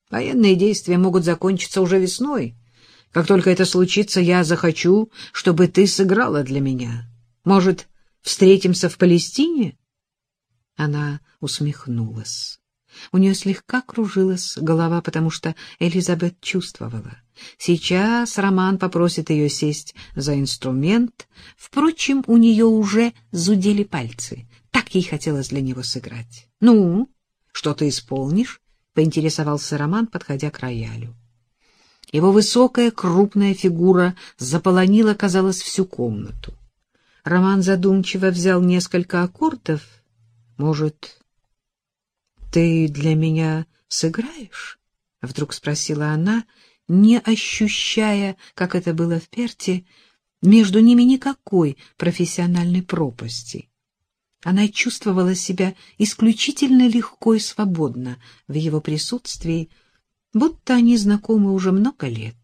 Военные действия могут закончиться уже весной. Как только это случится, я захочу, чтобы ты сыграла для меня. Может, встретимся в Палестине?» Она усмехнулась. У нее слегка кружилась голова, потому что Элизабет чувствовала. Сейчас Роман попросит ее сесть за инструмент. Впрочем, у нее уже зудели пальцы. Так ей хотелось для него сыграть. «Ну, что ты исполнишь?» — поинтересовался Роман, подходя к роялю. Его высокая, крупная фигура заполонила, казалось, всю комнату. Роман задумчиво взял несколько аккордов. «Может, ты для меня сыграешь?» — вдруг спросила она, не ощущая, как это было в Перте, между ними никакой профессиональной пропасти. Она чувствовала себя исключительно легко и свободно в его присутствии, будто они знакомы уже много лет.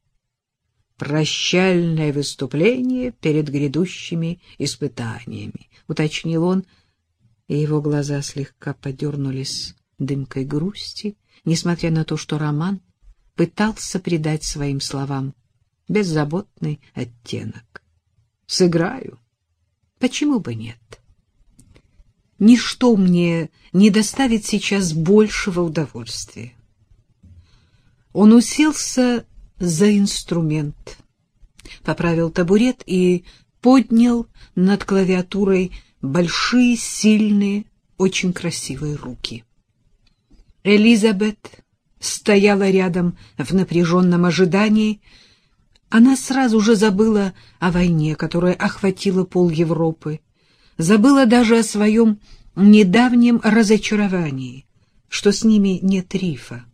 «Прощальное выступление перед грядущими испытаниями», — уточнил он, и его глаза слегка подернулись дымкой грусти, несмотря на то, что Роман пытался придать своим словам беззаботный оттенок. «Сыграю. Почему бы нет? Ничто мне не доставит сейчас большего удовольствия». Он уселся за инструмент, поправил табурет и поднял над клавиатурой большие, сильные, очень красивые руки. Элизабет стояла рядом в напряженном ожидании. Она сразу же забыла о войне, которая охватила пол Европы, забыла даже о своем недавнем разочаровании, что с ними нет рифа.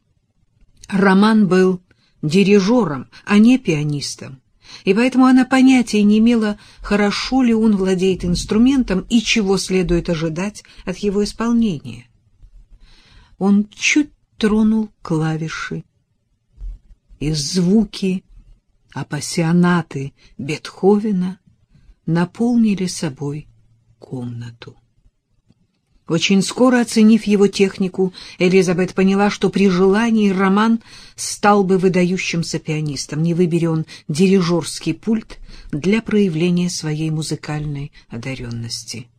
Роман был дирижером, а не пианистом, и поэтому она понятия не имела, хорошо ли он владеет инструментом и чего следует ожидать от его исполнения. Он чуть тронул клавиши, и звуки апассионаты Бетховена наполнили собой комнату. Очень скоро, оценив его технику, Элизабет поняла, что при желании Роман стал бы выдающимся пианистом, не выбери он дирижерский пульт для проявления своей музыкальной одаренности.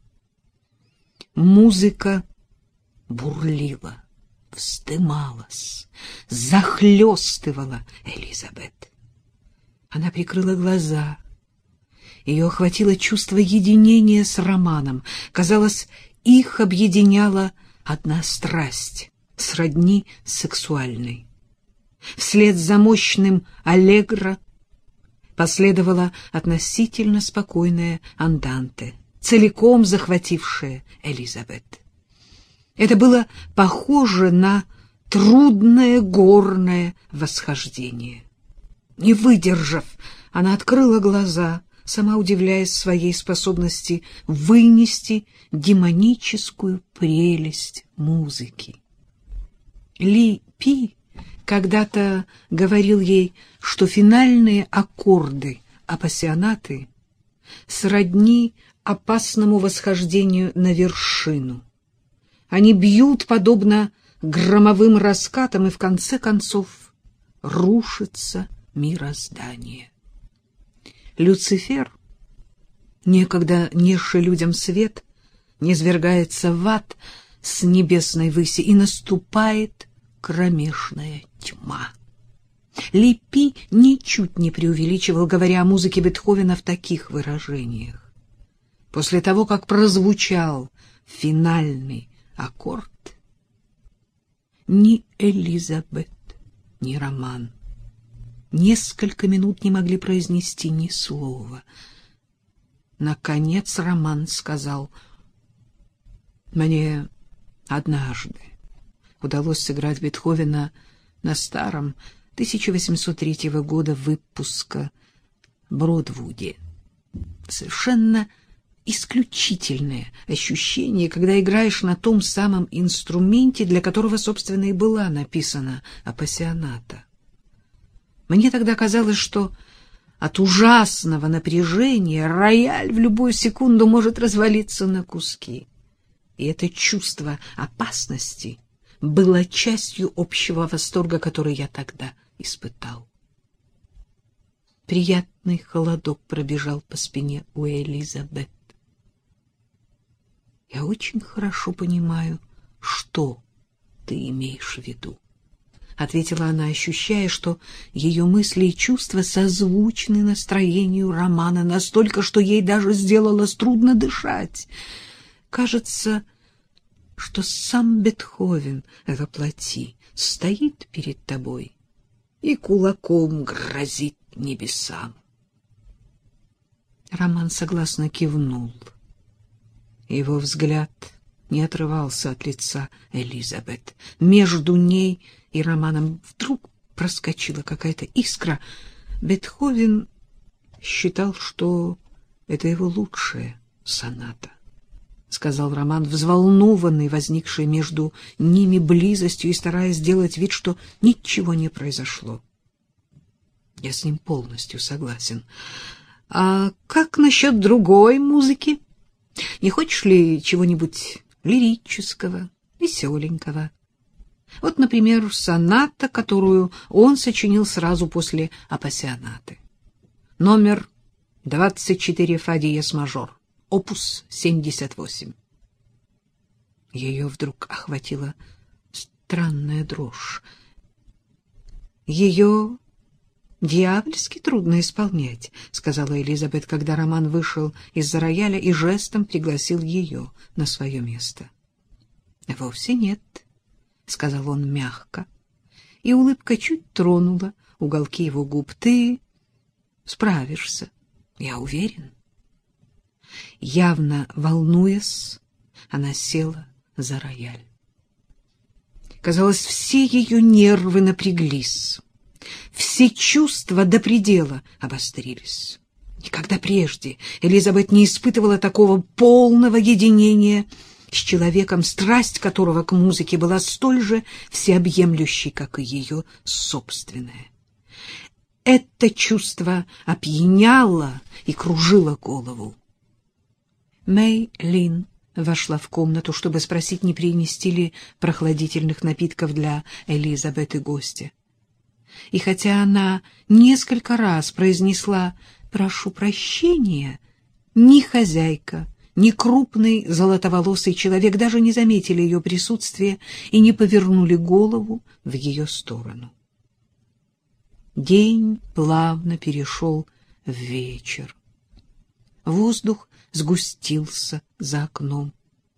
Музыка бурлила, вздымалась, захлестывала Элизабет. Она прикрыла глаза. Ее охватило чувство единения с Романом. Казалось, их объединяла одна страсть, сродни сексуальной. Вслед за мощным аллегро последовала относительно спокойная анданте, целиком захватившая Элизабет. Это было похоже на трудное горное восхождение. Не выдержав, она открыла глаза, сама удивляясь своей способности вынести демоническую прелесть музыки. Ли Пи когда-то говорил ей, что финальные аккорды апассионаты сродни опасному восхождению на вершину. Они бьют подобно громовым раскатам, и в конце концов рушится мироздание. Люцифер, некогда несший людям свет, низвергается в ад с небесной выси, и наступает кромешная тьма. Ли Пи ничуть не преувеличивал, говоря о музыке Бетховена в таких выражениях. После того, как прозвучал финальный аккорд, ни Элизабет, ни Роман несколько минут не могли произнести ни слова. Наконец Роман сказал: «Мне однажды удалось сыграть Бетховена на старом 1803 года выпуска Бродвуде. Совершенно исключительное ощущение, когда играешь на том самом инструменте, для которого, собственно, и была написана апассионата. Мне тогда казалось, что от ужасного напряжения рояль в любую секунду может развалиться на куски. И это чувство опасности была частью общего восторга, который я тогда испытал. Приятный холодок пробежал по спине у Элизабет. Я очень хорошо понимаю, что ты имеешь в виду, — ответила она, ощущая, что ее мысли и чувства созвучны настроению романа настолько, что ей даже сделалось трудно дышать. Кажется, что сам Бетховен воплоти стоит перед тобой и кулаком грозит небесам. Роман согласно кивнул. Его взгляд не отрывался от лица Элизабет. Между ней и Романом вдруг проскочила какая-то искра. Бетховен считал, что это его лучшая соната, — сказал Роман, взволнованный возникшей между ними близостью и стараясь сделать вид, что ничего не произошло. Я с ним полностью согласен. А как насчет другой музыки? Не хочешь ли чего-нибудь лирического, веселенького? Вот, например, соната, которую он сочинил сразу после апассионаты. Номер 24 фа диез мажор. Опус 78. Ее вдруг охватила странная дрожь. Ее дьявольски трудно исполнять, — сказала Элизабет, когда Роман вышел из-за рояля и жестом пригласил ее на свое место. — Вовсе нет, — сказал он мягко, и улыбка чуть тронула уголки его губ. — Ты справишься, я уверен. Явно волнуясь, она села за рояль. Казалось, все ее нервы напряглись, все чувства до предела обострились. Никогда прежде Элизабет не испытывала такого полного единения с человеком, страсть которого к музыке была столь же всеобъемлющей, как и ее собственная. Это чувство опьяняло и кружило голову. Мэй Лин вошла в комнату, чтобы спросить, не принести ли прохладительных напитков для Элизабет и гостя. И хотя она несколько раз произнесла «прошу прощения», ни хозяйка, ни крупный золотоволосый человек даже не заметили ее присутствия и не повернули голову в ее сторону. День плавно перешел в вечер. Воздух сгустился за окном.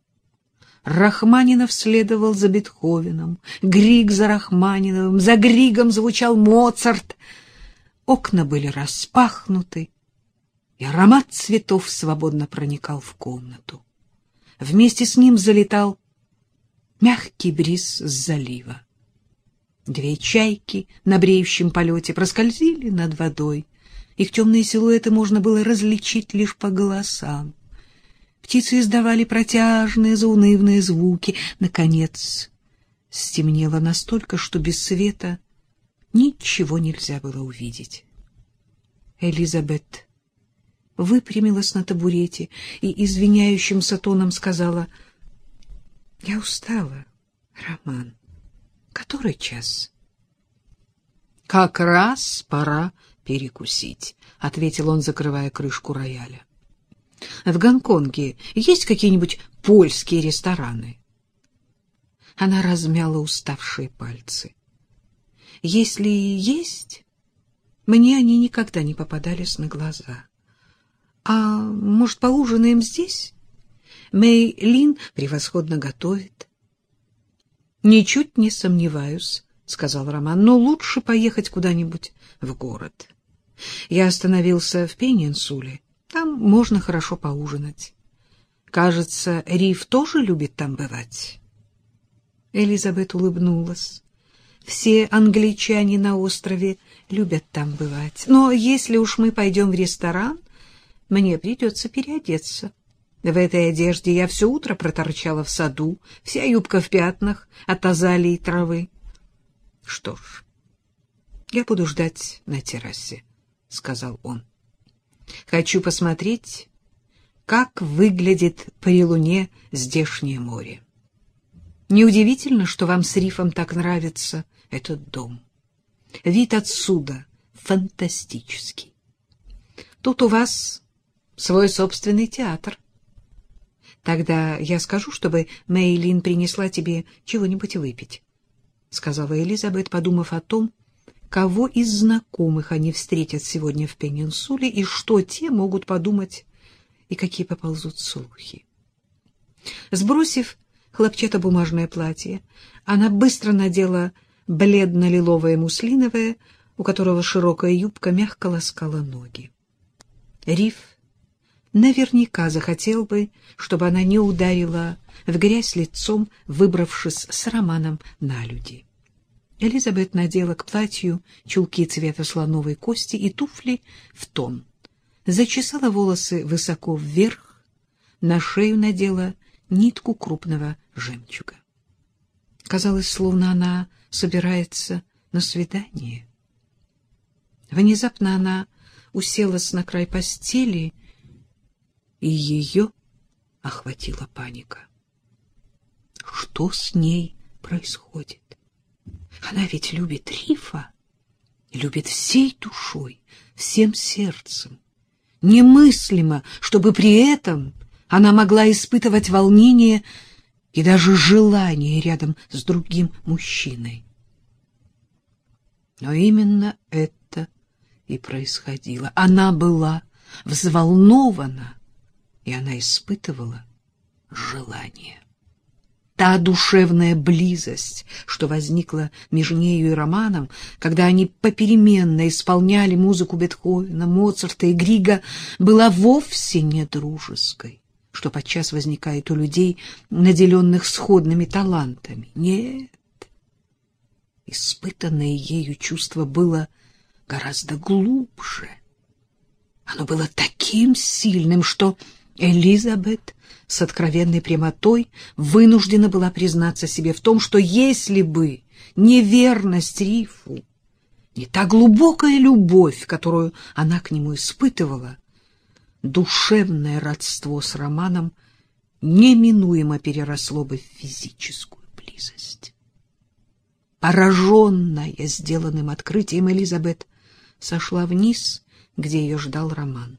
Рахманинов следовал за Бетховеном, Григ за Рахманиновым, за Григом звучал Моцарт. Окна были распахнуты, и аромат цветов свободно проникал в комнату. Вместе с ним залетал мягкий бриз с залива. Две чайки на бреющем полете проскользили над водой. Их темные силуэты можно было различить лишь по голосам. Птицы издавали протяжные, заунывные звуки. Наконец, стемнело настолько, что без света ничего нельзя было увидеть. Элизабет выпрямилась на табурете и извиняющимся тоном сказала: — Я устала, Роман. Который час? — Как раз пора перекусить, — ответил он, закрывая крышку рояля. — В Гонконге есть какие-нибудь польские рестораны? Она размяла уставшие пальцы. — Если есть, мне они никогда не попадались на глаза. А может, поужинаем здесь? Мэй Лин превосходно готовит. — Ничуть не сомневаюсь, — сказал Роман, — но лучше поехать куда-нибудь в город. Я остановился в Пенинсуле, там можно хорошо поужинать. Кажется, Риф тоже любит там бывать. Элизабет улыбнулась. Все англичане на острове любят там бывать. Но если уж мы пойдем в ресторан, мне придется переодеться. В этой одежде я все утро проторчала в саду, вся юбка в пятнах от азалии и травы. Что ж, я буду ждать на террасе, — сказал он. Хочу посмотреть, как выглядит при луне здешнее море. Неудивительно, что вам с Рифом так нравится этот дом. Вид отсюда фантастический. Тут у вас свой собственный театр. Тогда я скажу, чтобы Мэйлин принесла тебе чего-нибудь выпить, — сказала Элизабет, подумав о том, кого из знакомых они встретят сегодня в Пенинсуле и что те могут подумать и какие поползут слухи. Сбросив хлопчатобумажное платье, она быстро надела бледно-лиловое муслиновое, у которого широкая юбка мягко ласкала ноги. Риф наверняка захотел бы, чтобы она не ударила в грязь лицом, выбравшись с Романом на люди. Элизабет надела к платью чулки цвета слоновой кости и туфли в тон. Зачесала волосы высоко вверх, на шею надела нитку крупного жемчуга. Казалось, словно она собирается на свидание. Внезапно она уселась на край постели, и ее охватила паника. Что с ней происходит? Она ведь любит Рифа, любит всей душой, всем сердцем. Немыслимо, чтобы при этом она могла испытывать волнение и даже желание рядом с другим мужчиной. Но именно это и происходило. Она была взволнована, и она испытывала желание. Та душевная близость, что возникла между нею и Романом, когда они попеременно исполняли музыку Бетховена, Моцарта и Грига, была вовсе не дружеской, что подчас возникает у людей, наделенных сходными талантами. Нет, испытанное ею чувство было гораздо глубже. Оно было таким сильным, что Элизабет с откровенной прямотой вынуждена была признаться себе в том, что если бы не верность Рифу, не та глубокая любовь, которую она к нему испытывала, душевное родство с Романом неминуемо переросло бы в физическую близость. Пораженная сделанным открытием, Элизабет сошла вниз, где ее ждал Роман.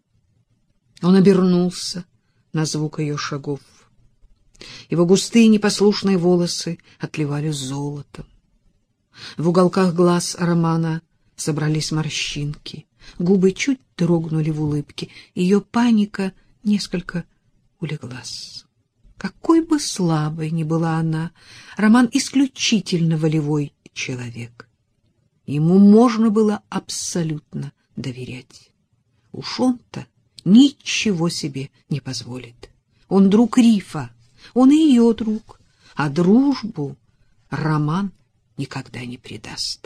Он обернулся на звук ее шагов. Его густые непослушные волосы отливали золотом. В уголках глаз Романа собрались морщинки, губы чуть дрогнули в улыбке, ее паника несколько улеглась. Какой бы слабой ни была она, Роман исключительно волевой человек. Ему можно было абсолютно доверять. Уж он-то ничего себе не позволит. Он друг Рифа, он и ее друг, а дружбу Роман никогда не предаст.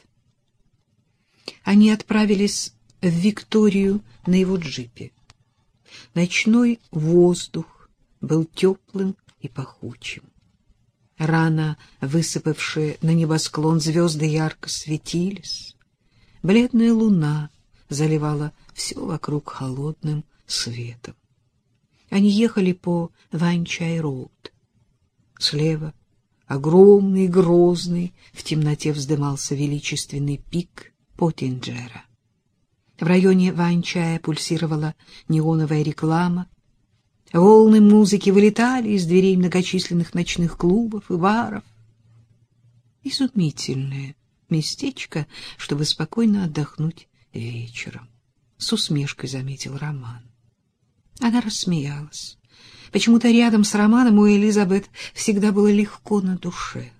Они отправились в Викторию на его джипе. Ночной воздух был теплым и пахучим. Рано высыпавшие на небосклон звезды ярко светились. Бледная луна заливала все вокруг холодным светом. Они ехали по Вайн-Чай-роуд. Слева, огромный и грозный, в темноте вздымался величественный пик Поттинджера. В районе Вайн-Чая пульсировала неоновая реклама. Волны музыки вылетали из дверей многочисленных ночных клубов и баров. Изумительное местечко, чтобы спокойно отдохнуть вечером, — с усмешкой заметил Роман. Она рассмеялась. Почему-то рядом с Романом у Элизабет всегда было легко на душе.